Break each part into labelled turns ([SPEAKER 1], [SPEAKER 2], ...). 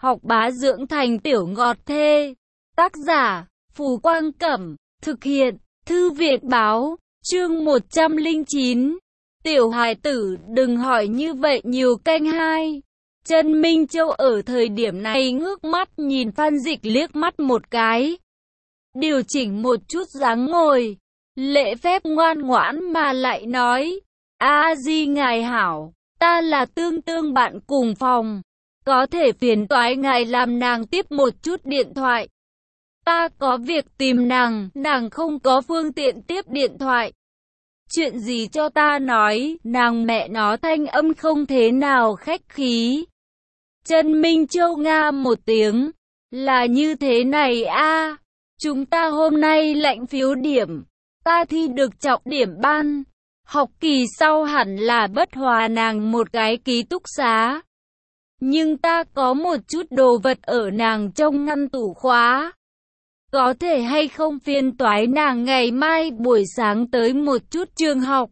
[SPEAKER 1] học bá dưỡng thành tiểu ngọt thê. Tác giả, Phù Quang Cẩm. Thực hiện, Thư viện Báo. Chương 109. Tiểu hài tử đừng hỏi như vậy nhiều. Canh 2. Trần Minh Châu ở thời điểm này ngước mắt nhìn Phan Dịch liếc mắt một cái. Điều chỉnh một chút dáng ngồi. Lễ phép ngoan ngoãn mà lại nói. A Di ngài hảo, ta là Tương Tương bạn cùng phòng. Có thể phiền toái ngài làm nàng tiếp một chút điện thoại. Ta có việc tìm nàng, nàng không có phương tiện tiếp điện thoại. Chuyện gì cho ta nói, nàng mẹ nó thanh âm không thế nào khách khí. Trần Minh Châu nga một tiếng, là như thế này a, chúng ta hôm nay lãnh phiếu điểm, ta thi được trọng điểm ban, học kỳ sau hẳn là bất hòa nàng một cái ký túc xá. Nhưng ta có một chút đồ vật ở nàng trong ngăn tủ khóa. Có thể hay không phiền toái nàng ngày mai buổi sáng tới một chút trường học.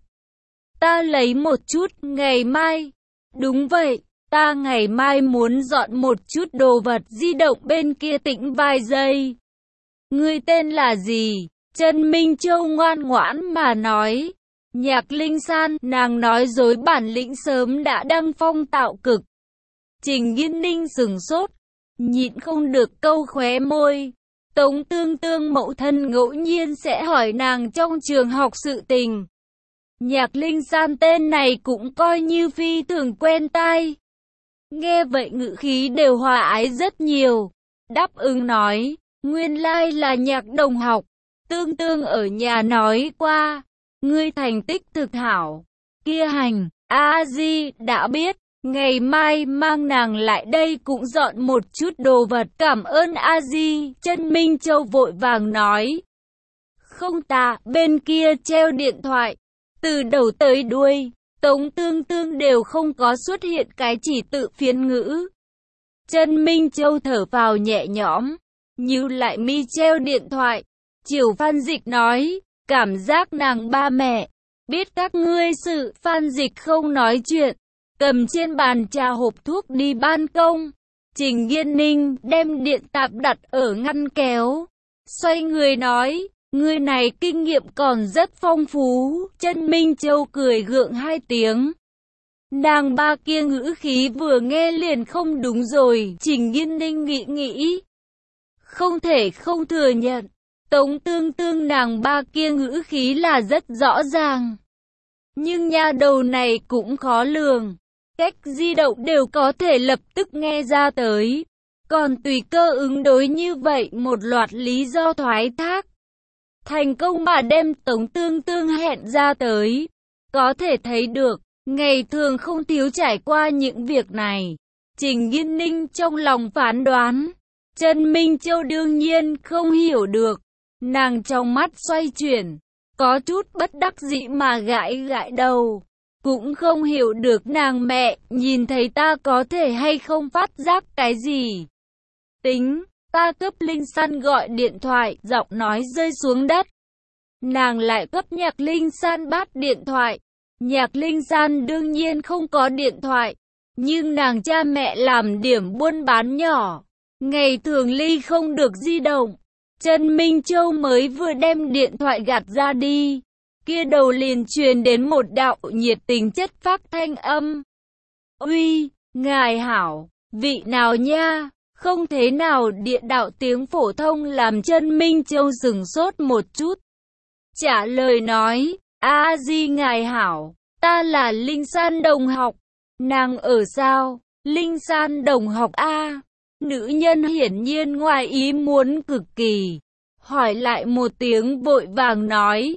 [SPEAKER 1] Ta lấy một chút, ngày mai. Đúng vậy, ta ngày mai muốn dọn một chút đồ vật di động bên kia tĩnh vài giây. Ngươi tên là gì? Trần Minh Châu ngoan ngoãn mà nói. Nhạc Linh San, nàng nói dối bản lĩnh sớm đã đăng phong tạo cực. Trình Nghiên Ninh sửng sốt, nhịn không được câu khóe môi. Tống Tương Tương mẫu thân ngẫu nhiên sẽ hỏi nàng trong trường học sự tình. Nhạc Linh San tên này cũng coi như phi thường quen tai. Nghe vậy ngữ khí đều hòa ái rất nhiều. Đáp ứng nói, nguyên lai là Nhạc đồng học. Tương Tương ở nhà nói qua, ngươi thành tích thực hảo. Kia hành, A Di đã biết. Ngày mai mang nàng lại đây cũng dọn một chút đồ vật. Cảm ơn A Di. Trần Minh Châu vội vàng nói. Không ta, bên kia treo điện thoại. Từ đầu tới đuôi, Tống Tương Tương đều không có xuất hiện cái chỉ tự phiên ngữ. Trần Minh Châu thở vào nhẹ nhõm, nhíu lại mi treo điện thoại. Chiều Phan Dịch nói, cảm giác nàng ba mẹ biết các ngươi sự. Phan Dịch không nói chuyện, cầm trên bàn trà hộp thuốc đi ban công. Trình Nghiên Ninh đem điện tạp đặt ở ngăn kéo, xoay người nói, người này kinh nghiệm còn rất phong phú. Trần Minh Châu cười gượng hai tiếng. Nàng ba kia ngữ khí vừa nghe liền không đúng rồi. Trình Nghiên Ninh nghĩ, không thể không thừa nhận, Tống Tương Tương nàng ba kia ngữ khí là rất rõ ràng. Nhưng nha đầu này cũng khó lường. Cách di động đều có thể lập tức nghe ra tới. Còn tùy cơ ứng đối như vậy một loạt lý do thoái thác. Thành công mà đem Tống Tương Tương hẹn ra tới. Có thể thấy được, ngày thường không thiếu trải qua những việc này. Trình Nghiên Ninh trong lòng phán đoán. Trần Minh Châu đương nhiên không hiểu được. Nàng trong mắt xoay chuyển, có chút bất đắc dĩ mà gãi đầu. Cũng không hiểu được nàng mẹ, nhìn thấy ta có thể hay không phát giác cái gì. Tính, ta cấp Linh San gọi điện thoại, giọng nói rơi xuống đất. Nàng lại cấp Nhạc Linh San bắt điện thoại. Nhạc Linh San đương nhiên không có điện thoại, nhưng nàng cha mẹ làm điểm buôn bán nhỏ, ngày thường ly không được di động. Trần Minh Châu mới vừa đem điện thoại gạt ra đi, kia đầu liền truyền đến một đạo nhiệt tình chất phác thanh âm. Uy, ngài hảo, vị nào nha? Không thế nào địa đạo tiếng phổ thông làm Trần Minh Châu sửng sốt một chút. Trả lời nói, A Di ngài hảo, ta là Linh San đồng học. Nàng ở sao? Linh San đồng học a. Nữ nhân hiển nhiên ngoài ý muốn cực kỳ. Hỏi lại một tiếng vội vàng nói,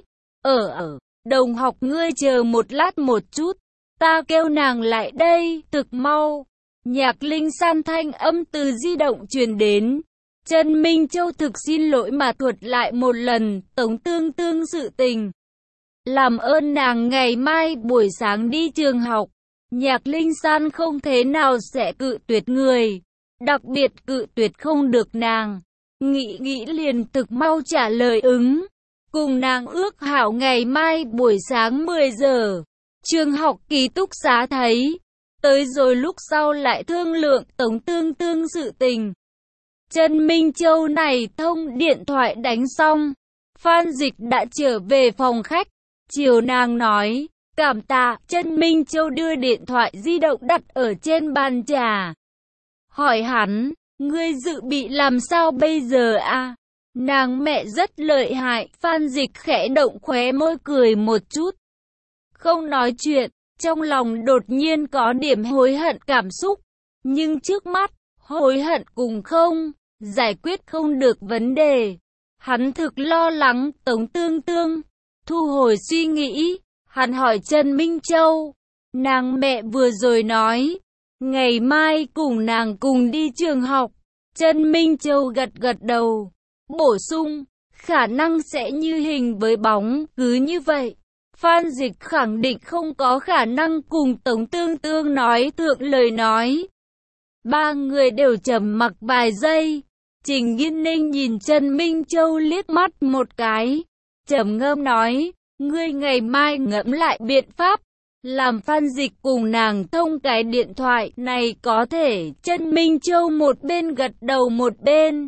[SPEAKER 1] đồng học ngươi chờ một lát một chút, ta kêu nàng lại đây, thực mau. Nhạc Linh San thanh âm từ di động truyền đến. Trần Minh Châu thực xin lỗi mà thuật lại một lần Tống Tương Tương sự tình. Làm ơn nàng ngày mai buổi sáng đi trường học. Nhạc Linh San không thế nào sẽ cự tuyệt người, đặc biệt cự tuyệt không được nàng. Nghĩ liền thực mau trả lời ứng. Cùng nàng ước hảo ngày mai buổi sáng 10 giờ. Trường học ký túc xá thấy. Tới rồi lúc sau lại thương lượng Tống Tương Tương sự tình. Trần Minh Châu này thông điện thoại đánh xong, Phan Dịch đã trở về phòng khách. Chiều nàng nói, cảm tạ. Trần Minh Châu đưa điện thoại di động đặt ở trên bàn trà. Hỏi hắn, ngươi dự bị làm sao bây giờ à? Nàng mẹ rất lợi hại. Phan Dịch khẽ động khóe môi cười một chút. Không nói chuyện, trong lòng đột nhiên có điểm hối hận cảm xúc. Nhưng trước mắt, hối hận cùng không, giải quyết không được vấn đề. Hắn thực lo lắng Tống Tương Tương. Thu hồi suy nghĩ, hắn hỏi Trần Minh Châu. Nàng mẹ vừa rồi nói, ngày mai cùng nàng cùng đi trường học. Trần Minh Châu gật gật đầu, bổ sung, khả năng sẽ như hình với bóng, cứ như vậy. Phan Dịch khẳng định không có khả năng cùng Tống Tương Tương nói thượng lời nói. Ba người đều trầm mặc vài giây. Trình Nghiên Ninh nhìn Trần Minh Châu liếc mắt một cái, trầm ngâm nói, ngươi ngày mai ngẫm lại biện pháp, làm Phan Dịch cùng nàng thông cái điện thoại này có thể. Trần Minh Châu một bên gật đầu một bên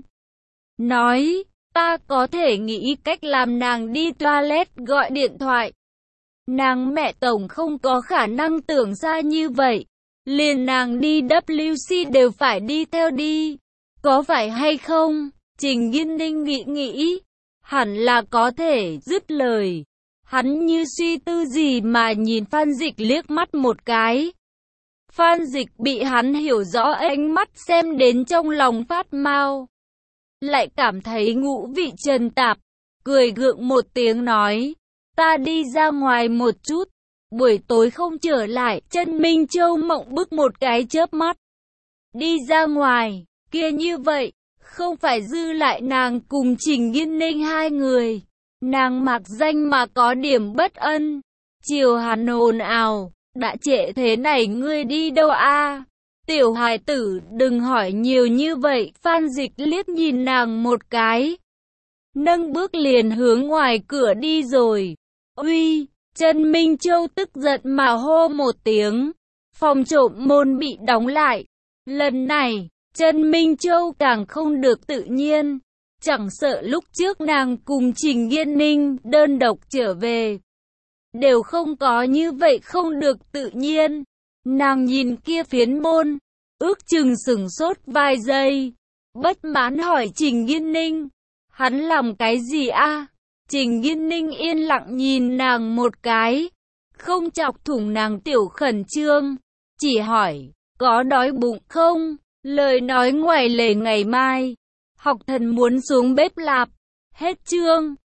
[SPEAKER 1] nói, ta có thể nghĩ cách làm nàng đi toilet gọi điện thoại. Nàng mẹ tổng không có khả năng tưởng xa như vậy, liền nàng đi WC đều phải đi theo đi. Có phải hay không? Trình Nghiên Ninh nghĩ, hẳn là có thể. Dứt lời, hắn như suy tư gì mà nhìn Phan Dịch liếc mắt một cái. Phan Dịch bị hắn hiểu rõ ánh mắt xem đến trong lòng phát mau, lại cảm thấy ngũ vị trần tạp, cười gượng một tiếng nói, ta đi ra ngoài một chút, buổi tối không trở lại. Trần Minh Châu mộng bức một cái chớp mắt. Đi ra ngoài, kia như vậy, không phải dư lại nàng cùng Trình Nghiên Ninh hai người. Nàng mặc danh mà có điểm bất ân. Chiều hắn ồn ào, đã trễ thế này ngươi đi đâu a? Tiểu hài tử đừng hỏi nhiều như vậy. Phan Dịch liếc nhìn nàng một cái, nâng bước liền hướng ngoài cửa đi rồi. Uy! Trần Minh Châu tức giận mà hô một tiếng. Phòng trộm môn bị đóng lại. Lần này, Trần Minh Châu càng không được tự nhiên. Chẳng sợ lúc trước nàng cùng Trình Nghiên Ninh đơn độc trở về, đều không có như vậy không được tự nhiên. Nàng nhìn kia phiến môn, ước chừng sửng sốt vài giây, bất mãn hỏi Trình Nghiên Ninh, hắn làm cái gì a? Trình Nghiên Ninh yên lặng nhìn nàng một cái, không chọc thủng nàng tiểu khẩn trương, chỉ hỏi, có đói bụng không? Lời nói ngoài lề, ngày mai học thần muốn xuống bếp lạp. Hết chương.